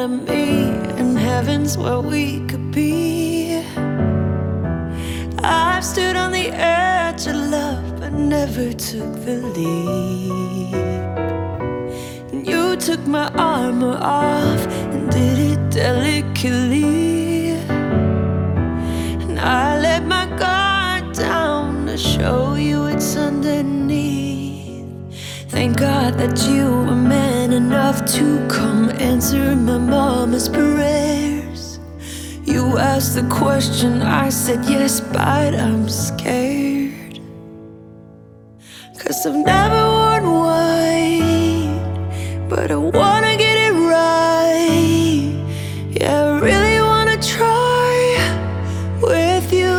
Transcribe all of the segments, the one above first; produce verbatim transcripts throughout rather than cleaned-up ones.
of me, and heaven's where we could be. I've stood on the edge of love, but never took the leap. And you took my armor off and did it delicately. And I let my guard down to show you it's underneath. Thank God that you were man enough to come answer my mama's prayers. You asked the question, I said yes, but I'm scared. 'Cause I've never worn white, but I wanna get it right. Yeah, I really wanna try with you.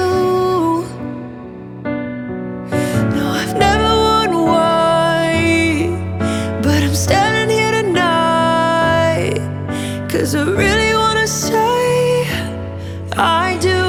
No, I've never worn white, but I'm standing here tonight 'cause I really wanna say I do,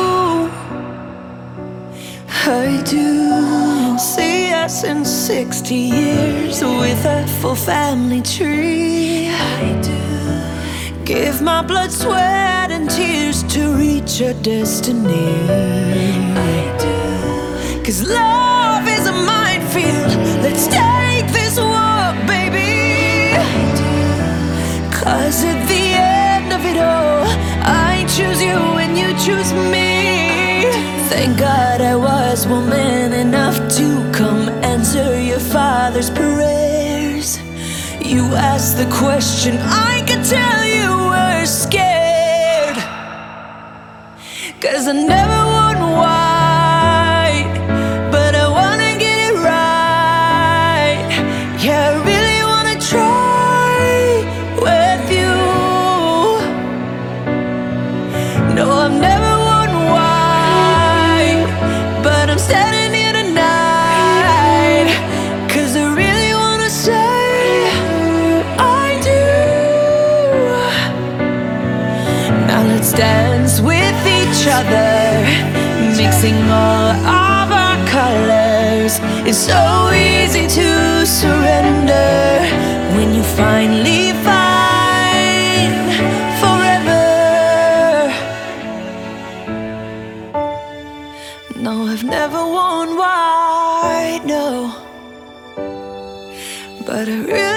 I do. See us in sixty years with a full family tree. I do. Give my blood, sweat, and tears to reach our destiny. I do. 'Cause love is a minefield. Let's take this walk, baby. I do. 'Cause at the end of it all, I choose you and you choose me. Thank God I was woman enough to come answer your father's prayers. You asked the question, I could tell you were scared. 'Cause I never worn white, but I wanna get it right. Yeah, I really wanna try with you. No, I've never worn white, but I'm standing here tonight 'cause I really wanna say I do. Now let's dance with each other, mixing all of our colors. It's so easy to surrender when you finally find forever. No, I've never worn white, no, but I really